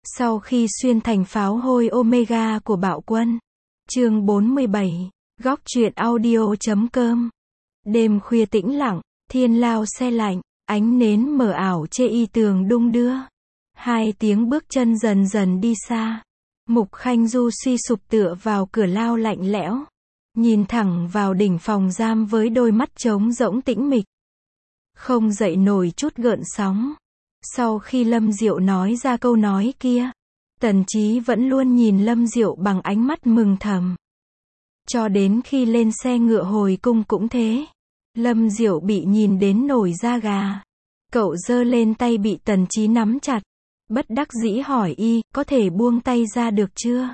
Sau khi xuyên thành pháo hôi Omega của Bạo Quân. Chương 47. Góc truyện audio.com. Đêm khuya tĩnh lặng, thiên lao se lạnh, ánh nến mờ ảo chê y tường đung đưa. Hai tiếng bước chân dần dần đi xa. Mục Khanh Du suy sụp tựa vào cửa lao lạnh lẽo, nhìn thẳng vào đỉnh phòng giam với đôi mắt trống rỗng tĩnh mịch, không dậy nổi chút gợn sóng. Sau khi Lâm Diệu nói ra câu nói kia, Tần Chí vẫn luôn nhìn Lâm Diệu bằng ánh mắt mừng thầm. Cho đến khi lên xe ngựa hồi cung cũng thế. Lâm Diệu bị nhìn đến nổi da gà. Cậu giơ lên tay bị Tần Chí nắm chặt, bất đắc dĩ hỏi y, có thể buông tay ra được chưa?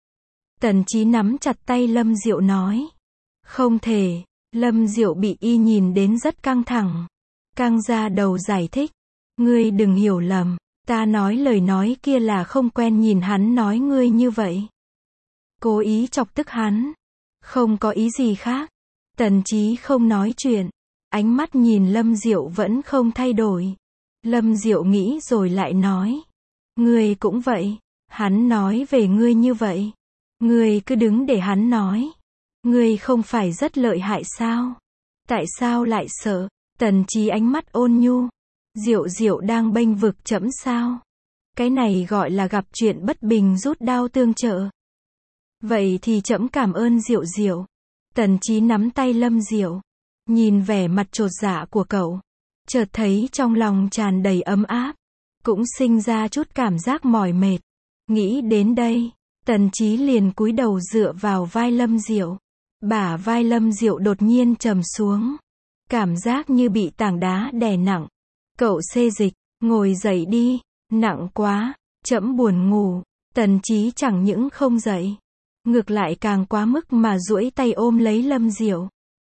Tần Chí nắm chặt tay Lâm Diệu nói, không thể. Lâm Diệu bị y nhìn đến rất căng thẳng, căng ra đầu giải thích, ngươi đừng hiểu lầm, ta nói lời nói kia là không quen nhìn hắn nói ngươi như vậy. Cố ý chọc tức hắn, không có ý gì khác. Tần Chí không nói chuyện, ánh mắt nhìn Lâm Diệu vẫn không thay đổi. Lâm Diệu nghĩ rồi lại nói, ngươi cũng vậy, hắn nói về ngươi như vậy, ngươi cứ đứng để hắn nói. Ngươi không phải rất lợi hại sao? Tại sao lại sợ? Tần Chí ánh mắt ôn nhu. Diệu Diệu đang bênh vực trẫm sao? Cái này gọi là gặp chuyện bất bình rút đao tương trợ. Vậy thì trẫm cảm ơn Diệu Diệu. Tần Chí nắm tay Lâm Diệu, nhìn vẻ mặt chột dạ của cậu, chợt thấy trong lòng tràn đầy ấm áp, cũng sinh ra chút cảm giác mỏi mệt. Nghĩ đến đây, Tần Chí liền cúi đầu dựa vào vai Lâm Diệu. Bả vai Lâm Diệu đột nhiên trầm xuống, cảm giác như bị tảng đá đè nặng. Cậu xê dịch, ngồi dậy đi, nặng quá, trẫm buồn ngủ. Tần Chí chẳng những không dậy, ngược lại càng quá mức mà duỗi tay ôm lấy Lâm Diệu,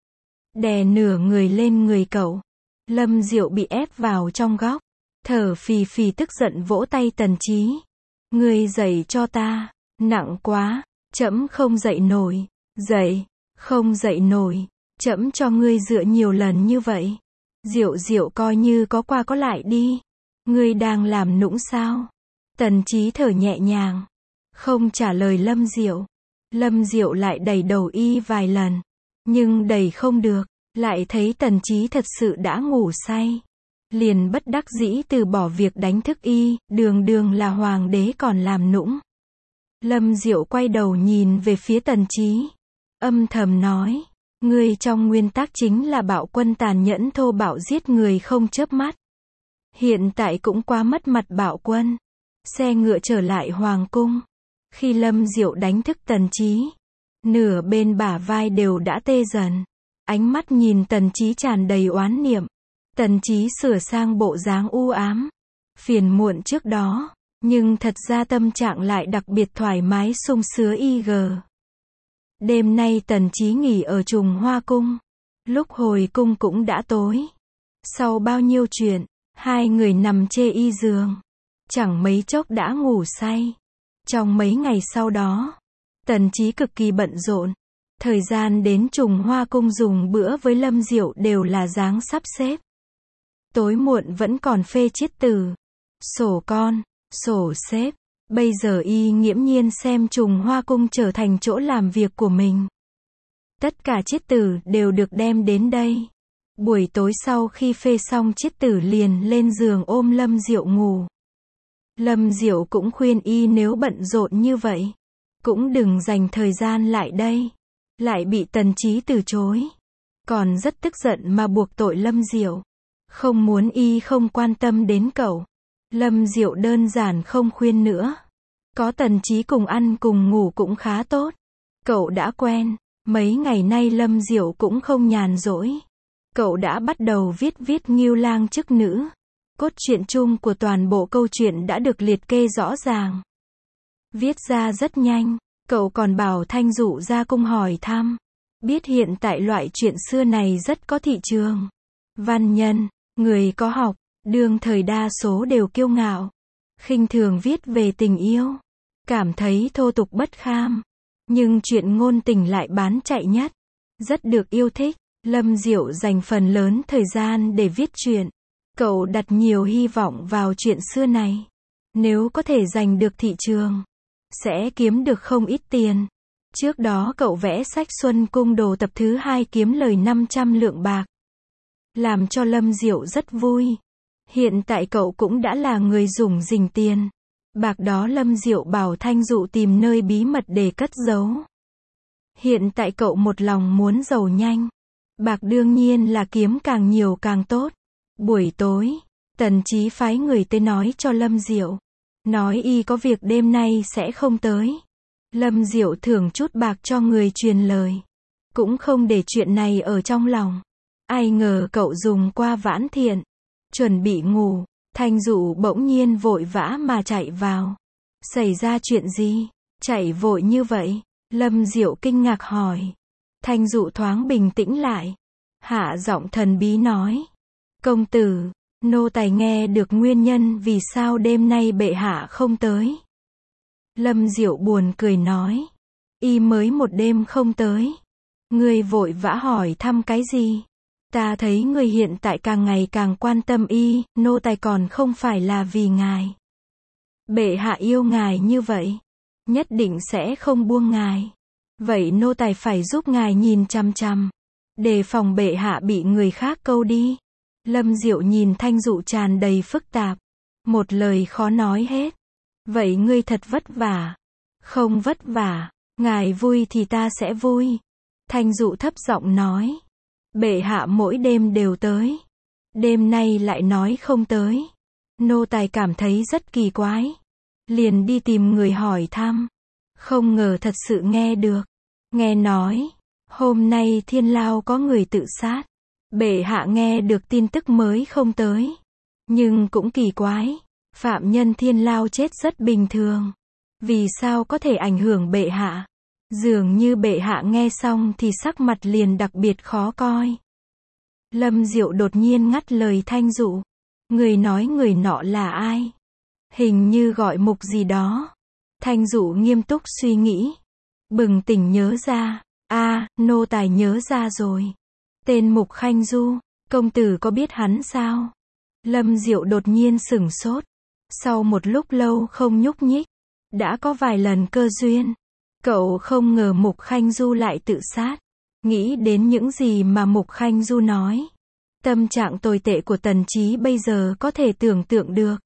đè nửa người lên người cậu. Lâm Diệu bị ép vào trong góc, thở phì phì tức giận vỗ tay Tần Chí. Ngươi dậy cho ta, nặng quá, trẫm không dậy nổi. Dậy, không dậy nổi, trẫm cho ngươi dựa nhiều lần như vậy. Diệu Diệu coi như có qua có lại đi. Ngươi đang làm nũng sao? Tần Chí thở nhẹ nhàng, không trả lời Lâm Diệu. Lâm Diệu lại đẩy đầu y vài lần, nhưng đẩy không được, lại thấy Tần Chí thật sự đã ngủ say. Liền bất đắc dĩ từ bỏ việc đánh thức y, đường đường là hoàng đế còn làm nũng. Lâm Diệu quay đầu nhìn về phía Tần Chí, âm thầm nói, ngươi trong nguyên tắc chính là Bạo Quân tàn nhẫn thô bạo giết người không chớp mắt. Hiện tại cũng quá mất mặt Bạo Quân. Xe ngựa trở lại hoàng cung. Khi Lâm Diệu đánh thức Tần Chí, nửa bên bả vai đều đã tê dần. Ánh mắt nhìn Tần Chí tràn đầy oán niệm. Tần Chí sửa sang bộ dáng u ám, phiền muộn trước đó, nhưng thật ra tâm trạng lại đặc biệt thoải mái sung sướng IG. Đêm nay Tần Chí nghỉ ở Trùng Hoa Cung. Lúc hồi cung cũng đã tối. Sau bao nhiêu chuyện, hai người nằm chê y giường, chẳng mấy chốc đã ngủ say. Trong mấy ngày sau đó, Tần Chí cực kỳ bận rộn. Thời gian đến Trùng Hoa Cung dùng bữa với Lâm Diệu đều là dáng sắp xếp. Tối muộn vẫn còn phê chiết từ, sổ con, sổ xếp. Bây giờ y nghiễm nhiên xem Trùng Hoa Cung trở thành chỗ làm việc của mình. Tất cả chiết tử đều được đem đến đây. Buổi tối sau khi phê xong chiết tử liền lên giường ôm Lâm Diệu ngủ. Lâm Diệu cũng khuyên y nếu bận rộn như vậy, cũng đừng dành thời gian lại đây. Lại bị Tần Chí từ chối. Còn rất tức giận mà buộc tội Lâm Diệu. Không muốn y không quan tâm đến cậu. Lâm Diệu đơn giản không khuyên nữa. Có Tần Chí cùng ăn cùng ngủ cũng khá tốt. Cậu đã quen. Mấy ngày nay Lâm Diệu cũng không nhàn rỗi. Cậu đã bắt đầu viết Ngưu Lang chức nữ. Cốt truyện chung của toàn bộ câu chuyện đã được liệt kê rõ ràng. Viết ra rất nhanh. Cậu còn bảo Thanh Dụ ra cung hỏi thăm. Biết hiện tại loại chuyện xưa này rất có thị trường. Văn nhân, người có học, đương thời đa số đều kiêu ngạo, khinh thường viết về tình yêu, cảm thấy thô tục bất kham. Nhưng chuyện ngôn tình lại bán chạy nhất, rất được yêu thích. Lâm Diệu dành phần lớn thời gian để viết truyện. Cậu đặt nhiều hy vọng vào chuyện xưa này. Nếu có thể giành được thị trường, sẽ kiếm được không ít tiền. Trước đó cậu vẽ sách Xuân Cung Đồ tập thứ 2 kiếm lời 500 lượng bạc. Làm cho Lâm Diệu rất vui. Hiện tại cậu cũng đã là người rủng rỉnh tiền. Bạc đó Lâm Diệu bảo Thanh Dụ tìm nơi bí mật để cất giấu. Hiện tại cậu một lòng muốn giàu nhanh. Bạc đương nhiên là kiếm càng nhiều càng tốt. Buổi tối, Tần Chí phái người tới nói cho Lâm Diệu. Nói y có việc đêm nay sẽ không tới. Lâm Diệu thưởng chút bạc cho người truyền lời. Cũng không để chuyện này ở trong lòng. Ai ngờ cậu dùng qua vãn thiện. Chuẩn bị ngủ. Thanh Dụ bỗng nhiên vội vã mà chạy vào. Xảy ra chuyện gì? Chạy vội như vậy? Lâm Diệu kinh ngạc hỏi. Thanh Dụ thoáng bình tĩnh lại. Hạ giọng thần bí nói. Công tử, nô tài nghe được nguyên nhân vì sao đêm nay bệ hạ không tới. Lâm Diệu buồn cười nói. Y mới một đêm không tới. Ngươi vội vã hỏi thăm cái gì? Ta thấy người hiện tại càng ngày càng quan tâm y, nô tài còn không phải là vì ngài. Bệ hạ yêu ngài như vậy, nhất định sẽ không buông ngài. Vậy nô tài phải giúp ngài nhìn chằm chằm, đề phòng bệ hạ bị người khác câu đi. Lâm Diệu nhìn Thanh Dụ tràn đầy phức tạp, một lời khó nói hết. Vậy ngươi thật vất vả. Không vất vả, ngài vui thì ta sẽ vui. Thanh Dụ thấp giọng nói. Bệ hạ mỗi đêm đều tới. Đêm nay lại nói không tới. Nô tài cảm thấy rất kỳ quái. Liền đi tìm người hỏi thăm. Không ngờ thật sự nghe được. Nghe nói, hôm nay Thiên Lao có người tự sát. Bệ hạ nghe được tin tức mới không tới. Nhưng cũng kỳ quái. Phạm nhân Thiên Lao chết rất bình thường. Vì sao có thể ảnh hưởng bệ hạ? Dường như bệ hạ nghe xong thì sắc mặt liền đặc biệt khó coi. Lâm Diệu đột nhiên ngắt lời Thanh Dụ. Người nói người nọ là ai? Hình như gọi Mục gì đó. Thanh Dụ nghiêm túc suy nghĩ. Bừng tỉnh nhớ ra. Nô tài nhớ ra rồi. Tên Mục Khanh Du. Công tử có biết hắn sao? Lâm Diệu đột nhiên sửng sốt. Sau một lúc lâu không nhúc nhích. Đã có vài lần cơ duyên. Cậu không ngờ Mục Khanh Du lại tự sát. Nghĩ đến những gì mà Mục Khanh Du nói. Tâm trạng tồi tệ của Tần Chí bây giờ có thể tưởng tượng được.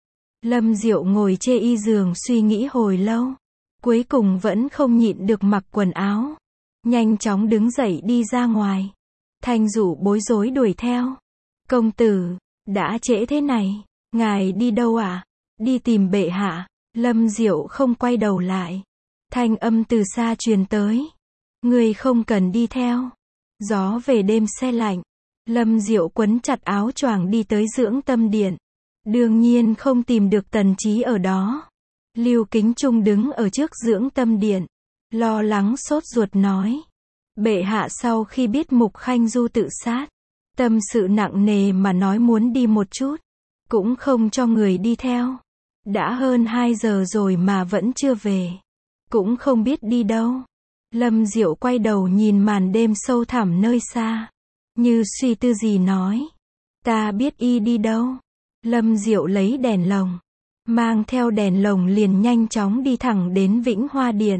Lâm Diệu ngồi chê y giường suy nghĩ hồi lâu. Cuối cùng vẫn không nhịn được mặc quần áo. Nhanh chóng đứng dậy đi ra ngoài. Thanh Dụ bối rối đuổi theo. Công tử, đã trễ thế này. Ngài đi đâu ạ? Đi tìm bệ hạ. Lâm Diệu không quay đầu lại. Thanh âm từ xa truyền tới. Người không cần đi theo. Gió về đêm se lạnh. Lâm Diệu quấn chặt áo choàng đi tới Dưỡng Tâm Điện. Đương nhiên không tìm được Tần Chí ở đó. Lưu Kính Trung đứng ở trước Dưỡng Tâm Điện. Lo lắng sốt ruột nói. Bệ hạ sau khi biết Mục Khanh Du tự sát. Tâm sự nặng nề mà nói muốn đi một chút. Cũng không cho người đi theo. Đã hơn 2 giờ rồi mà vẫn chưa về. Cũng không biết đi đâu. Lâm Diệu quay đầu nhìn màn đêm sâu thẳm nơi xa. Như suy tư gì nói. Ta biết y đi đâu. Lâm Diệu lấy đèn lồng. Mang theo đèn lồng liền nhanh chóng đi thẳng đến Vĩnh Hoa Điện.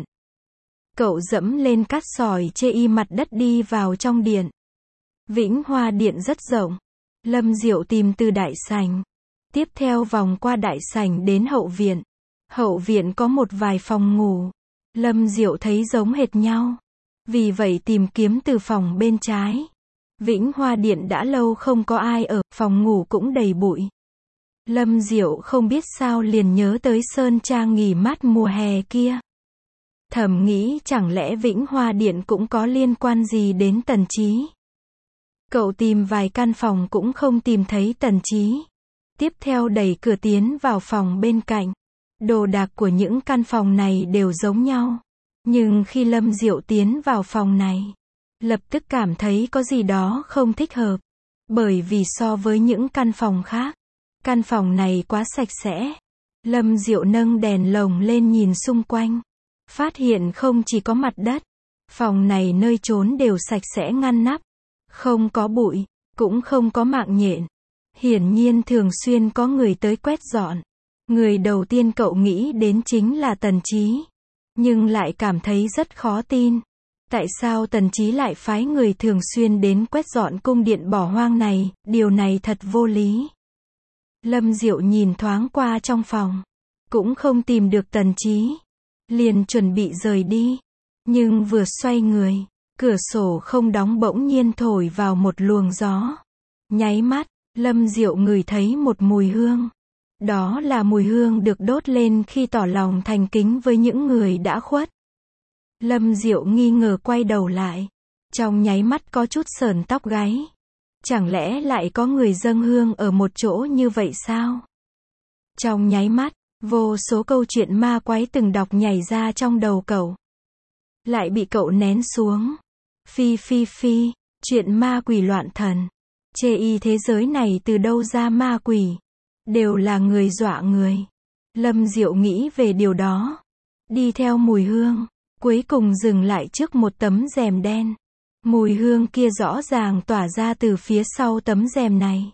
Cậu dẫm lên cát sỏi chê y mặt đất đi vào trong điện. Vĩnh Hoa Điện rất rộng. Lâm Diệu tìm từ đại sảnh. Tiếp theo vòng qua đại sảnh đến hậu viện. Hậu viện có một vài phòng ngủ. Lâm Diệu thấy giống hệt nhau. Vì vậy tìm kiếm từ phòng bên trái. Vĩnh Hoa Điện đã lâu không có ai ở, phòng ngủ cũng đầy bụi. Lâm Diệu không biết sao liền nhớ tới Sơn Trang nghỉ mát mùa hè kia. Thầm nghĩ chẳng lẽ Vĩnh Hoa Điện cũng có liên quan gì đến Tần Chí. Cậu tìm vài căn phòng cũng không tìm thấy Tần Chí. Tiếp theo đẩy cửa tiến vào phòng bên cạnh. Đồ đạc của những căn phòng này đều giống nhau. Nhưng khi Lâm Diệu tiến vào phòng này, lập tức cảm thấy có gì đó không thích hợp. Bởi vì so với những căn phòng khác, căn phòng này quá sạch sẽ. Lâm Diệu nâng đèn lồng lên nhìn xung quanh. Phát hiện không chỉ có mặt đất. Phòng này nơi trốn đều sạch sẽ ngăn nắp. Không có bụi, cũng không có mạng nhện. Hiển nhiên thường xuyên có người tới quét dọn. Người đầu tiên cậu nghĩ đến chính là Tần Chí. Nhưng lại cảm thấy rất khó tin. Tại sao Tần Chí lại phái người thường xuyên đến quét dọn cung điện bỏ hoang này, điều này thật vô lý. Lâm Diệu nhìn thoáng qua trong phòng, cũng không tìm được Tần Chí. Liền chuẩn bị rời đi. Nhưng vừa xoay người, cửa sổ không đóng bỗng nhiên thổi vào một luồng gió. Nháy mắt, Lâm Diệu ngửi thấy một mùi hương. Đó là mùi hương được đốt lên khi tỏ lòng thành kính với những người đã khuất. Lâm Diệu nghi ngờ quay đầu lại. Trong nháy mắt có chút sởn tóc gáy. Chẳng lẽ lại có người dâng hương ở một chỗ như vậy sao? Trong nháy mắt, vô số câu chuyện ma quái từng đọc nhảy ra trong đầu cậu. Lại bị cậu nén xuống. Phi phi phi, chuyện ma quỷ loạn thần. Chê y thế giới này từ đâu ra ma quỷ. Đều là người dọa người. Lâm Diệu nghĩ về điều đó. Đi theo mùi hương, cuối cùng dừng lại trước một tấm rèm đen. Mùi hương kia rõ ràng tỏa ra từ phía sau tấm rèm này.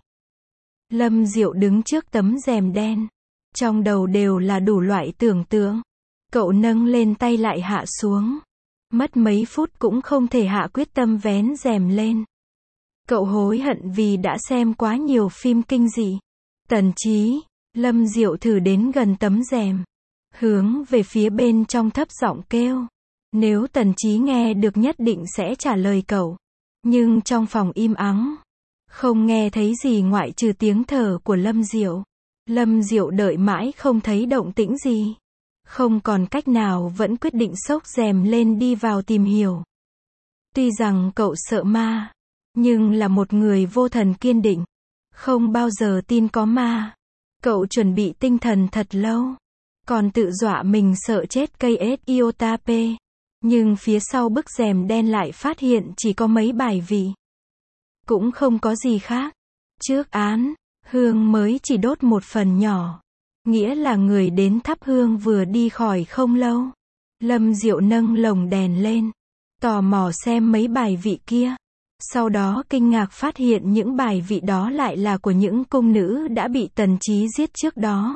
Lâm Diệu đứng trước tấm rèm đen. Trong đầu đều là đủ loại tưởng tượng. Cậu nâng lên tay lại hạ xuống. Mất mấy phút cũng không thể hạ quyết tâm vén rèm lên. Cậu hối hận vì đã xem quá nhiều phim kinh dị. Tần Chí, Lâm Diệu thử đến gần tấm rèm. Hướng về phía bên trong thấp giọng kêu. Nếu Tần Chí nghe được nhất định sẽ trả lời cậu. Nhưng trong phòng im ắng. Không nghe thấy gì ngoại trừ tiếng thở của Lâm Diệu. Lâm Diệu đợi mãi không thấy động tĩnh gì. Không còn cách nào vẫn quyết định xốc rèm lên đi vào tìm hiểu. Tuy rằng cậu sợ ma, nhưng là một người vô thần kiên định. Không bao giờ tin có ma. Cậu chuẩn bị tinh thần thật lâu. Còn tự dọa mình sợ chết cây Iotape. Nhưng phía sau bức rèm đen lại phát hiện chỉ có mấy bài vị. Cũng không có gì khác. Trước án, hương mới chỉ đốt một phần nhỏ. Nghĩa là người đến thắp hương vừa đi khỏi không lâu. Lâm Diệu nâng lồng đèn lên. Tò mò xem mấy bài vị kia. Sau đó kinh ngạc phát hiện những bài vị đó lại là của những cung nữ đã bị Tần Chí giết trước đó.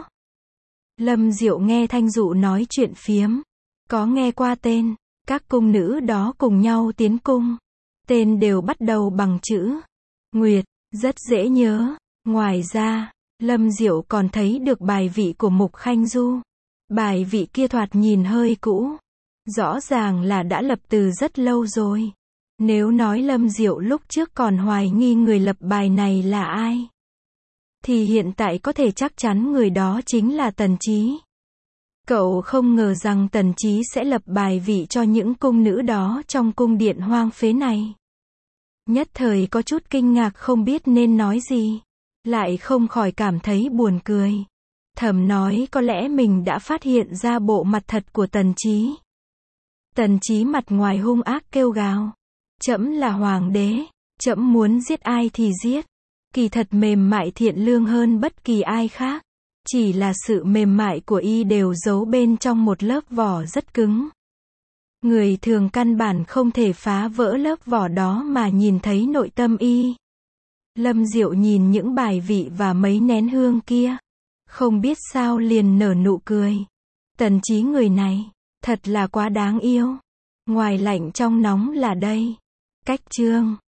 Lâm Diệu nghe Thanh Dụ nói chuyện phiếm. Có nghe qua tên. Các cung nữ đó cùng nhau tiến cung. Tên đều bắt đầu bằng chữ Nguyệt, rất dễ nhớ. Ngoài ra, Lâm Diệu còn thấy được bài vị của Mục Khanh Du. Bài vị kia thoạt nhìn hơi cũ. Rõ ràng là đã lập từ rất lâu rồi. Nếu nói Lâm Diệu lúc trước còn hoài nghi người lập bài này là ai, thì hiện tại có thể chắc chắn người đó chính là Tần Chí. Cậu không ngờ rằng Tần Chí sẽ lập bài vị cho những cung nữ đó trong cung điện hoang phế này. Nhất thời có chút kinh ngạc không biết nên nói gì. Lại không khỏi cảm thấy buồn cười. Thầm nói có lẽ mình đã phát hiện ra bộ mặt thật của Tần Chí. Tần Chí mặt ngoài hung ác kêu gào. Trẫm là hoàng đế. Trẫm muốn giết ai thì giết. Kỳ thật mềm mại thiện lương hơn bất kỳ ai khác. Chỉ là sự mềm mại của y đều giấu bên trong một lớp vỏ rất cứng. Người thường căn bản không thể phá vỡ lớp vỏ đó mà nhìn thấy nội tâm y. Lâm Diệu nhìn những bài vị và mấy nén hương kia. Không biết sao liền nở nụ cười. Tần Chí người này, thật là quá đáng yêu. Ngoài lạnh trong nóng là đây. Cách chương